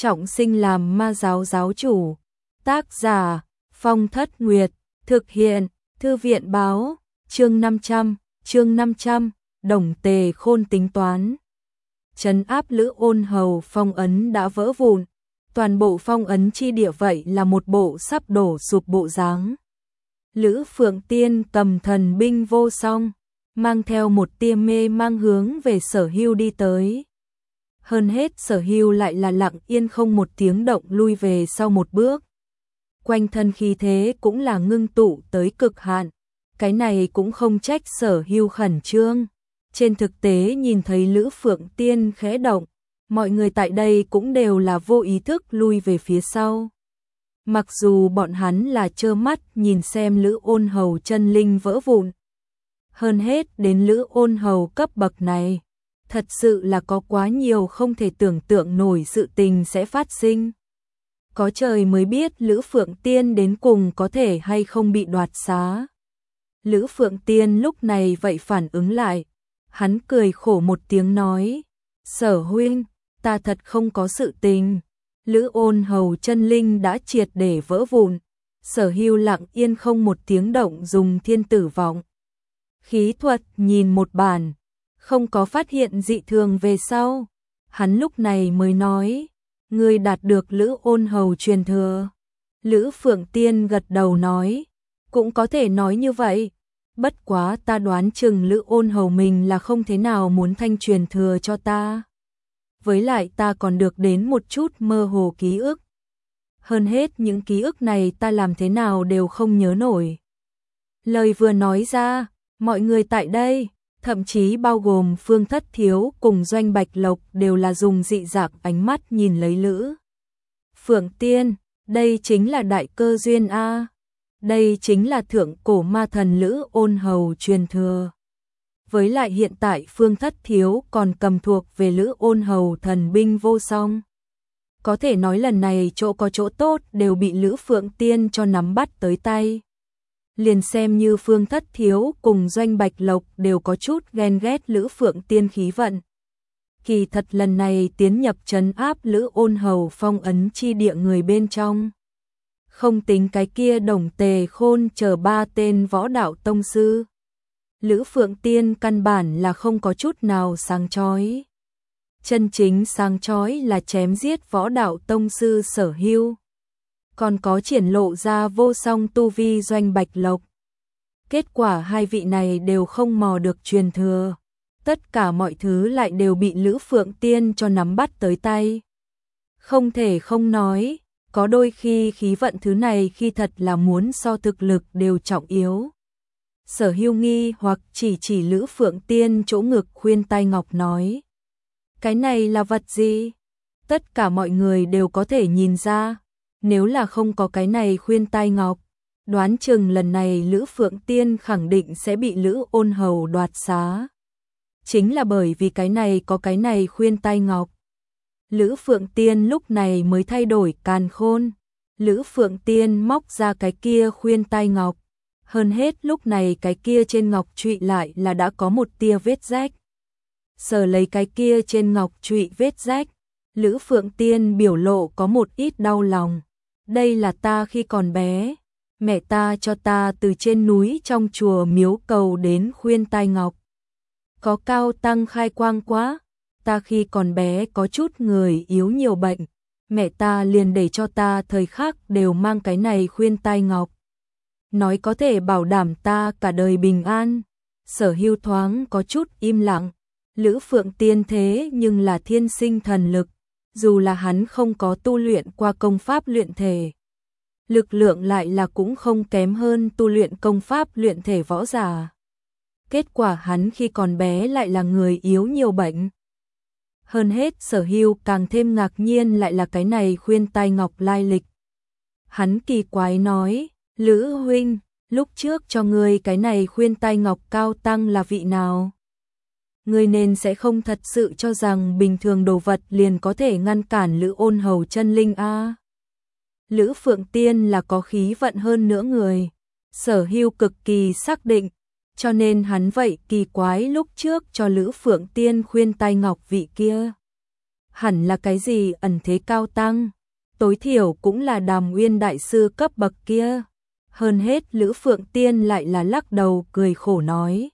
trọng sinh làm ma giáo giáo chủ. Tác giả Phong Thất Nguyệt, thực hiện Thư viện báo, chương 500, Đồng Tề Khôn tính toán. Trấn áp Lữ Ôn Hầu phong ấn đã vỡ vụn, toàn bộ phong ấn chi địa vậy là một bộ sắp đổ sụp bộ dáng. Lữ Phượng Tiên cầm thần binh vô song, mang theo một tia mê mang hướng về Sở Hưu đi tới. Hơn hết Sở Hưu lại là lặng yên không một tiếng động lui về sau một bước. Quanh thân khí thế cũng là ngưng tụ tới cực hạn, cái này cũng không trách Sở Hưu khẩn trương. Trên thực tế nhìn thấy Lữ Phượng Tiên khẽ động, mọi người tại đây cũng đều là vô ý thức lui về phía sau. Mặc dù bọn hắn là trơ mắt nhìn xem Lữ Ôn Hầu chân linh vỡ vụn. Hơn hết đến Lữ Ôn Hầu cấp bậc này, thật sự là có quá nhiều không thể tưởng tượng nổi sự tình sẽ phát sinh. Có trời mới biết Lữ Phượng Tiên đến cùng có thể hay không bị đoạt xá. Lữ Phượng Tiên lúc này vậy phản ứng lại, hắn cười khổ một tiếng nói, Sở huynh, ta thật không có sự tình. Lữ Ôn Hầu chân linh đã triệt để vỡ vụn. Sở Hưu lặng yên không một tiếng động dùng thiên tử vọng khí thuật nhìn một bản, không có phát hiện dị thường về sau. Hắn lúc này mới nói, ngươi đạt được Lữ Ôn Hầu truyền thừa. Lữ Phượng Tiên gật đầu nói, cũng có thể nói như vậy. Bất quá ta đoán chừng Lữ Ôn Hầu mình là không thế nào muốn thanh truyền thừa cho ta. Với lại ta còn được đến một chút mơ hồ ký ức. Hơn hết những ký ức này ta làm thế nào đều không nhớ nổi. Lời vừa nói ra, mọi người tại đây, thậm chí bao gồm Phương Thất Thiếu cùng Doanh Bạch Lộc đều là dùng dị dạng ánh mắt nhìn lấy Lữ Phượng Tiên, đây chính là đại cơ duyên a. Đây chính là thượng cổ ma thần Lữ Ôn Hầu truyền thừa. Với lại hiện tại Phương Thất Thiếu còn cầm thuộc về Lữ Ôn Hầu thần binh vô song. Có thể nói lần này chỗ có chỗ tốt đều bị Lữ Phượng Tiên cho nắm bắt tới tay. Liền xem như Phương Thất Thiếu cùng Doanh Bạch Lộc đều có chút ghen ghét Lữ Phượng Tiên khí vận. Kỳ thật lần này tiến nhập trấn áp Lữ Ôn Hầu phong ấn chi địa người bên trong. Không tính cái kia Đồng Tề Khôn chờ 3 tên võ đạo tông sư. Lữ Phượng Tiên căn bản là không có chút nào sáng chói. Chân chính sáng chói là chém giết võ đạo tông sư Sở Hưu. Còn có triển lộ ra vô song tu vi Doanh Bạch Lộc. Kết quả hai vị này đều không mò được truyền thừa. Tất cả mọi thứ lại đều bị Lữ Phượng Tiên cho nắm bắt tới tay. Không thể không nói, có đôi khi khí vận thứ này khi thật là muốn so thực lực đều trọng yếu. Sở Hưu nghi hoặc chỉ Lữ Phượng Tiên chỗ ngực khuyên tai ngọc nói. Cái này là vật gì? Tất cả mọi người đều có thể nhìn ra. Nếu là không có cái này khuyên tai ngọc, đoán chừng lần này Lữ Phượng Tiên khẳng định sẽ bị Lữ Ôn Hầu đoạt xá. Chính là bởi vì cái này có cái này khuyên tai ngọc. Lữ Phượng Tiên lúc này mới thay đổi càn khôn. Lữ Phượng Tiên móc ra cái kia khuyên tai ngọc. Hơn hết lúc này cái kia trên ngọc trụy lại là đã có một tia vết rách. Sờ lấy cái kia trên ngọc trụy vết rách, Lữ Phượng Tiên biểu lộ có một ít đau lòng. Đây là ta khi còn bé, mẹ ta cho ta từ trên núi trong chùa miếu cầu đến khuyên tai ngọc. Có cao tăng khai quang quá, ta khi còn bé có chút người yếu nhiều bệnh, mẹ ta liền để cho ta thời khắc đều mang cái này khuyên tai ngọc. Nói có thể bảo đảm ta cả đời bình an. Sở Hưu thoáng có chút im lặng. Lữ Phượng Tiên thế nhưng là thiên sinh thần lực, dù là hắn không có tu luyện qua công pháp luyện thể. Lực lượng lại là cũng không kém hơn tu luyện công pháp luyện thể võ giả. Kết quả hắn khi còn bé lại là người yếu nhiều bệnh. Hơn hết Sở Hưu càng thêm ngạc nhiên lại là cái này khuyên tai ngọc lai lịch. Hắn kỳ quái nói, Lữ huynh, lúc trước cho ngươi cái này khuyên tai ngọc cao tăng là vị nào? Ngươi nên sẽ không thật sự cho rằng bình thường đồ vật liền có thể ngăn cản Lữ Ôn Hầu chân linh a. Lữ Phượng Tiên là có khí vận hơn nữa người. Sở Hưu cực kỳ xác định, cho nên hắn vậy kỳ quái lúc trước cho Lữ Phượng Tiên khuyên tai ngọc vị kia. hẳn là cái gì ẩn thế cao tăng, tối thiểu cũng là Đàm Uyên đại sư cấp bậc kia. Hơn hết Lữ Phượng Tiên lại là lắc đầu cười khổ nói.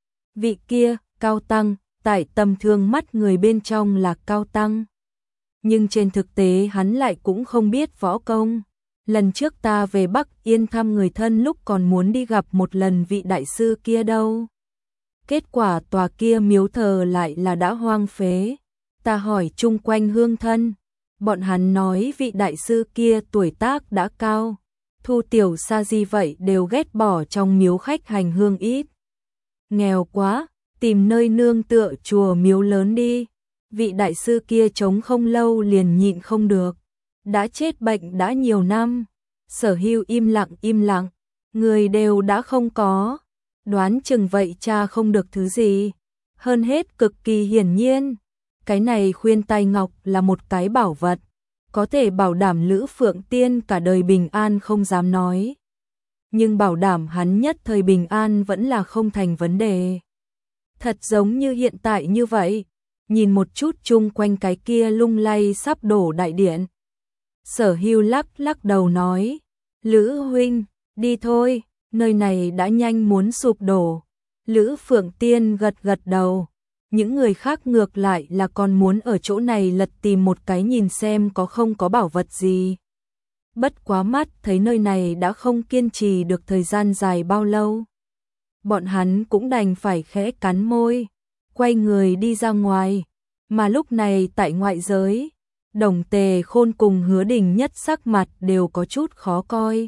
Vị kia, cao tăng, tại tầm thường mắt người bên trong là cao tăng. Nhưng trên thực tế hắn lại cũng không biết võ công. Lần trước ta về Bắc Yên thăm người thân lúc còn muốn đi gặp một lần vị đại sư kia đâu. Kết quả tòa kia miếu thờ lại là đã hoang phế. Ta hỏi chung quanh hương thân, bọn hắn nói vị đại sư kia tuổi tác đã cao, thu tiểu sa di vậy đều ghét bỏ trong miếu khách hành hương ít. Nghèo quá, tìm nơi nương tựa chùa miếu lớn đi. Vị đại sư kia chống không lâu liền nhịn không được, đã chết bệnh đã nhiều năm. Sở Hưu im lặng, người đều đã không có, đoán chừng vậy cha không được thứ gì. Hơn hết cực kỳ hiển nhiên, cái này khuyên tai ngọc là một cái bảo vật, có thể bảo đảm Lữ Phượng Tiên cả đời bình an không dám nói. Nhưng bảo đảm hắn nhất thời bình an vẫn là không thành vấn đề. Thật giống như hiện tại như vậy, nhìn một chút chung quanh cái kia lung lay sắp đổ đại điện. Sở Hưu lắc đầu nói, Lữ huynh, đi thôi, nơi này đã nhanh muốn sụp đổ. Lữ Phượng Tiên gật đầu, những người khác ngược lại là còn muốn ở chỗ này lật tìm một cái nhìn xem có không có bảo vật gì. Bất quá mắt thấy nơi này đã không kiên trì được thời gian dài bao lâu. Bọn hắn cũng đành phải khẽ cắn môi, quay người đi ra ngoài. Mà lúc này tại ngoại giới, Đồng Tề Khôn cùng Hứa Đình Nhất sắc mặt đều có chút khó coi.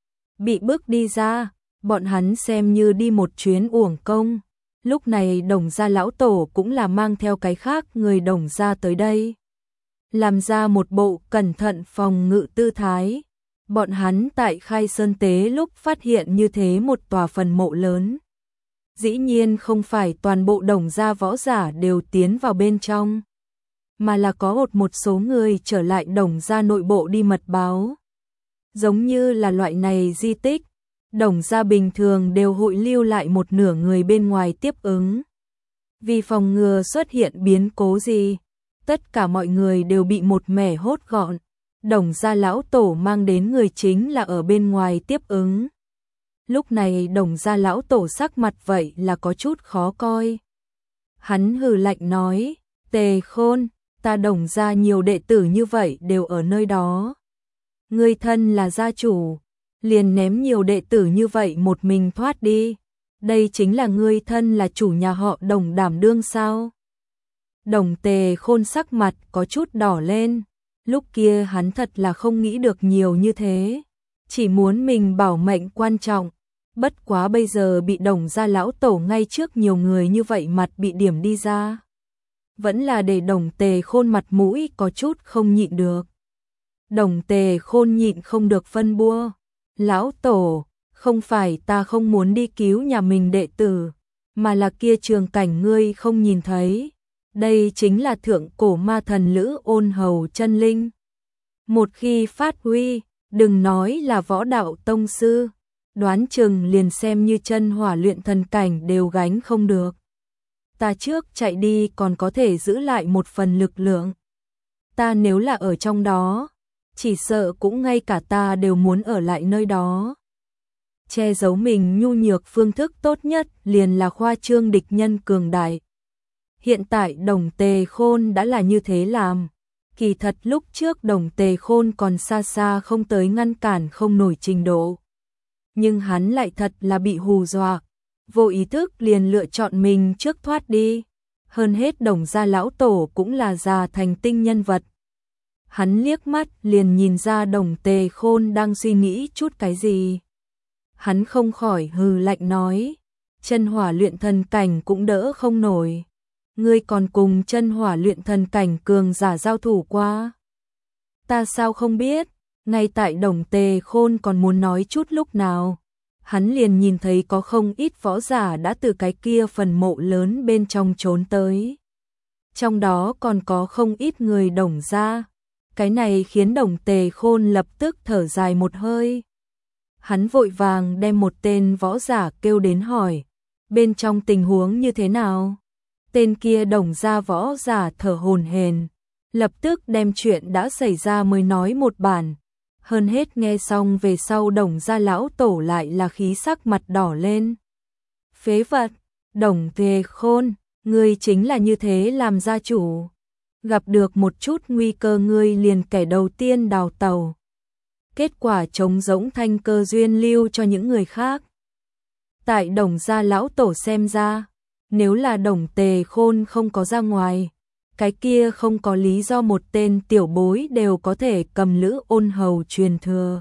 Bị bước đi ra, bọn hắn xem như đi một chuyến uổng công. Lúc này Đồng gia lão tổ cũng là mang theo cái khác người Đồng gia tới đây. Làm ra một bộ cẩn thận phòng ngự tư thái. Bọn hắn tại Khai Sơn Tế lúc phát hiện như thế một tòa phần mộ lớn. Dĩ nhiên không phải toàn bộ Đồng gia võ giả đều tiến vào bên trong, mà là có một số người trở lại Đồng gia nội bộ đi mật báo. Giống như là loại này di tích, Đồng gia bình thường đều hội lưu lại một nửa người bên ngoài tiếp ứng. Vì phòng ngừa xuất hiện biến cố gì, tất cả mọi người đều bị một mẻ hốt gọn. Đồng gia lão tổ mang đến người chính là ở bên ngoài tiếp ứng. Lúc này Đồng gia lão tổ sắc mặt vậy là có chút khó coi. Hắn hừ lạnh nói, Tề Khôn, ta Đồng gia nhiều đệ tử như vậy đều ở nơi đó. Ngươi thân là gia chủ, liền ném nhiều đệ tử như vậy một mình thoát đi. Đây chính là ngươi thân là chủ nhà họ Đồng đảm đương sao? Đồng Tề Khôn sắc mặt có chút đỏ lên. Lúc kia hắn thật là không nghĩ được nhiều như thế. Chỉ muốn mình bảo mệnh quan trọng. Bất quá bây giờ bị Đồng gia lão tổ ngay trước nhiều người như vậy mặt bị điểm đi ra. Vẫn là để Đồng Tề Khôn mặt mũi có chút không nhịn được. Đồng Tề Khôn nhịn không được phân bua. Lão tổ, không phải ta không muốn đi cứu nhà mình đệ tử, mà là kia trường cảnh ngươi không nhìn thấy. Đây chính là thượng cổ ma thần Lữ Ôn Hầu chân linh. Một khi phát huy, đừng nói là võ đạo tông sư, đoán chừng liền xem như chân hỏa luyện thần cảnh đều gánh không được. Ta trước chạy đi còn có thể giữ lại một phần lực lượng. Ta nếu là ở trong đó, chỉ sợ cũng ngay cả ta đều muốn ở lại nơi đó. Che giấu mình nhu nhược phương thức tốt nhất liền là khoa trương địch nhân cường đại. Hiện tại Đồng Tề Khôn đã là như thế làm. Kỳ thật lúc trước Đồng Tề Khôn còn xa xa không tới ngăn cản không nổi trình độ. Nhưng hắn lại thật là bị hù dọa, vô ý thức liền lựa chọn mình trước thoát đi. Hơn hết Đồng gia lão tổ cũng là già thành tinh nhân vật. Hắn liếc mắt liền nhìn ra Đồng Tề Khôn đang suy nghĩ chút cái gì. Hắn không khỏi hừ lạnh nói, chân hỏa luyện thần cảnh cũng đỡ không nổi. Ngươi còn cùng chân hỏa luyện thần cảnh cường giả giao thủ qua. Ta sao không biết, ngay tại Đồng Tề Khôn còn muốn nói chút lúc nào. Hắn liền nhìn thấy có không ít võ giả đã từ cái kia phần mộ lớn bên trong trốn tới. Trong đó còn có không ít người Đồng gia. Cái này khiến Đồng Tề Khôn lập tức thở dài một hơi. Hắn vội vàng đem một tên võ giả kêu đến hỏi, bên trong tình huống như thế nào? Tên kia Đồng gia võ giả thở hổn hển, lập tức đem chuyện đã xảy ra mới nói một bản. Hơn hết nghe xong về sau Đồng gia lão tổ lại là khí sắc mặt đỏ lên. Phế vật, Đồng Tề Khôn, ngươi chính là như thế làm gia chủ. Gặp được một chút nguy cơ ngươi liền kẻ đầu tiên đào tàu. Kết quả trống rỗng thanh cơ duyên lưu cho những người khác. Tại Đồng gia lão tổ xem ra, nếu là Đồng Tề Khôn không có ra ngoài, cái kia không có lý do một tên tiểu bối đều có thể cầm Lữ Ôn Hầu truyền thừa.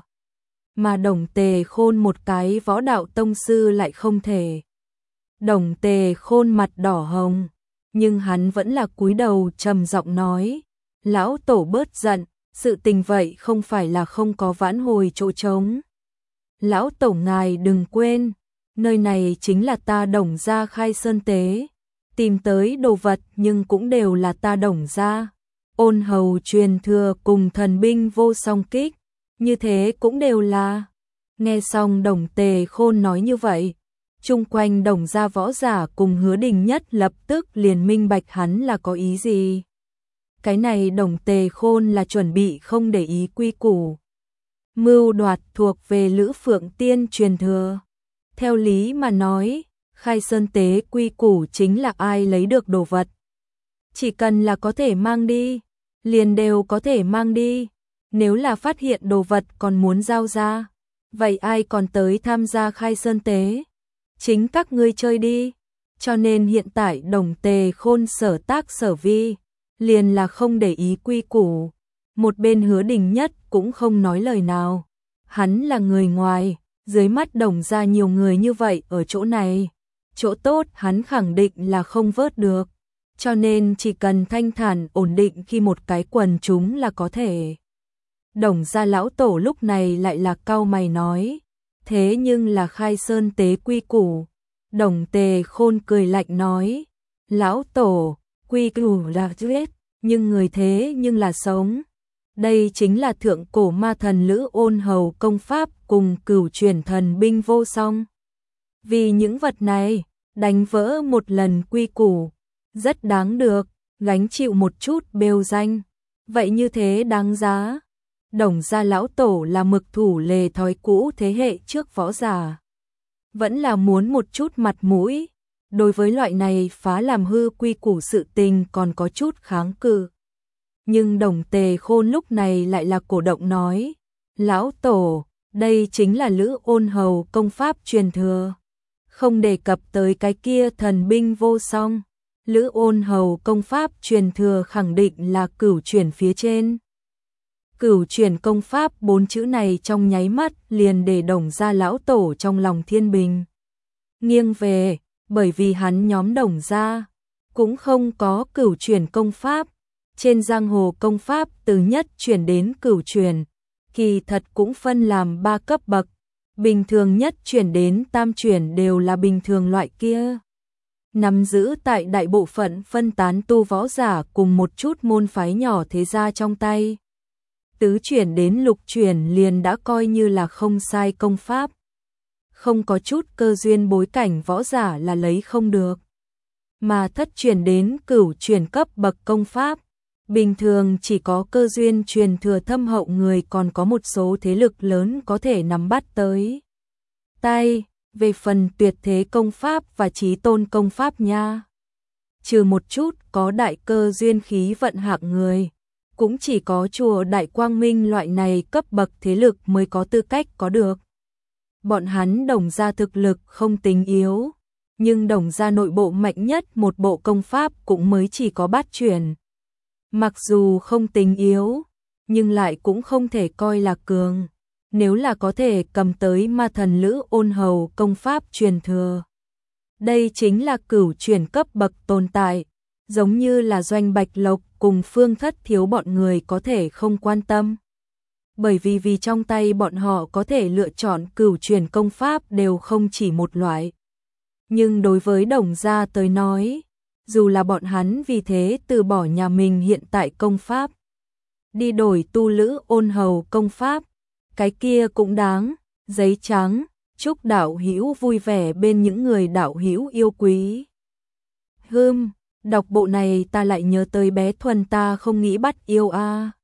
Mà Đồng Tề Khôn một cái võ đạo tông sư lại không thể. Đồng Tề Khôn mặt đỏ hồng, nhưng hắn vẫn là cúi đầu trầm giọng nói, lão tổ bớt giận, sự tình vậy không phải là không có vãn hồi chỗ trống. Lão tổ ngài đừng quên, nơi này chính là ta Đồng gia khai sơn tế, tìm tới đồ vật nhưng cũng đều là ta Đồng gia. Ôn Hầu truyền thừa cùng thần binh vô song kích, như thế cũng đều là. Nghe xong Đồng Tề Khôn nói như vậy, chung quanh Đồng gia võ giả cùng Hứa Đình Nhất lập tức liền minh bạch hắn là có ý gì. Cái này Đồng Tề Khôn là chuẩn bị không để ý quy củ. Mưu đoạt thuộc về Lữ Phượng Tiên truyền thừa. Theo lý mà nói, khai sơn tế quy củ chính là ai lấy được đồ vật. Chỉ cần là có thể mang đi, liền đều có thể mang đi. Nếu là phát hiện đồ vật còn muốn giao ra, vậy ai còn tới tham gia khai sơn tế? Chính các ngươi chơi đi. Cho nên hiện tại Đồng Tề Khôn sở tác sở vi, liền là không để ý quy củ. Một bên Hứa Đình Nhất cũng không nói lời nào. Hắn là người ngoài, dưới mắt Đồng gia nhiều người như vậy ở chỗ này. Chỗ tốt hắn khẳng định là không vớt được. Cho nên chỉ cần thanh thản ổn định khi một cái quần chúng là có thể. Đồng gia lão tổ lúc này lại là cau mày nói. Thế nhưng là khai sơn tế quy củ. Đồng Tề Khôn cười lạnh nói. Lão tổ, quy củ là chết, nhưng người thế nhưng là sống. Đây chính là thượng cổ ma thần Lữ Ôn Hầu công pháp cùng cửu truyền thần binh vô song. Vì những vật này, đánh vỡ một lần quy củ, rất đáng được, gánh chịu một chút bêu danh. Vậy như thế đáng giá. Đồng gia lão tổ là mực thủ lề thói cũ thế hệ trước võ giả. Vẫn là muốn một chút mặt mũi. Đối với loại này phá làm hư quy củ sự tình còn có chút kháng cự. Nhưng Đồng Tề Khôn lúc này lại là cổ động nói. Lão tổ, đây chính là Lữ Ôn Hầu công pháp truyền thừa. Không đề cập tới cái kia thần binh vô song. Lữ Ôn Hầu công pháp truyền thừa khẳng định là cửu truyền phía trên. Cửu truyền công pháp 4 chữ này trong nháy mắt liền để Đồng gia lão tổ trong lòng thiên bình. Nghiêng về, bởi vì hắn nhóm Đồng gia cũng không có cửu truyền công pháp. Trên giang hồ công pháp từ nhất truyền đến cửu truyền, kỳ thật cũng phân làm 3 cấp bậc. Bình thường nhất truyền đến tam truyền đều là bình thường loại kia. Nắm giữ tại đại bộ phận phân tán tu võ giả cùng một chút môn phái nhỏ thế gia trong tay. Tứ chuyển đến lục chuyển liền đã coi như là không sai công pháp. Không có chút cơ duyên bối cảnh võ giả là lấy không được. Mà thất chuyển đến cửu chuyển cấp bậc công pháp, bình thường chỉ có cơ duyên truyền thừa thâm hậu người còn có một số thế lực lớn có thể nắm bắt tới tay. Về phần tuyệt thế công pháp và chí tôn công pháp nha, trừ một chút có đại cơ duyên khí vận hạng người, cũng chỉ có chùa Đại Quang Minh loại này cấp bậc thế lực mới có tư cách có được. Bọn hắn Đồng gia thực lực không tính yếu, nhưng Đồng gia nội bộ mạnh nhất một bộ công pháp cũng mới chỉ có bát chuyển. Mặc dù không tính yếu, nhưng lại cũng không thể coi là cường. Nếu là có thể cầm tới ma thần Lữ Ôn Hầu công pháp truyền thừa. Đây chính là cửu chuyển cấp bậc tồn tại, giống như là Doanh Bạch Lộc cùng Phương Thất Thiếu bọn người có thể không quan tâm. Bởi vì trong tay bọn họ có thể lựa chọn cửu chuyển công pháp đều không chỉ một loại. Nhưng đối với Đồng gia tới nói, dù là bọn hắn vì thế từ bỏ nhà mình hiện tại công pháp, đi đổi tu Lữ Ôn Hầu công pháp, cái kia cũng đáng. Giấy trắng, chúc đạo hữu vui vẻ bên những người đạo hữu yêu quý. Đọc bộ này ta lại nhớ tới bé Thuần, ta không nghĩ bắt yêu a.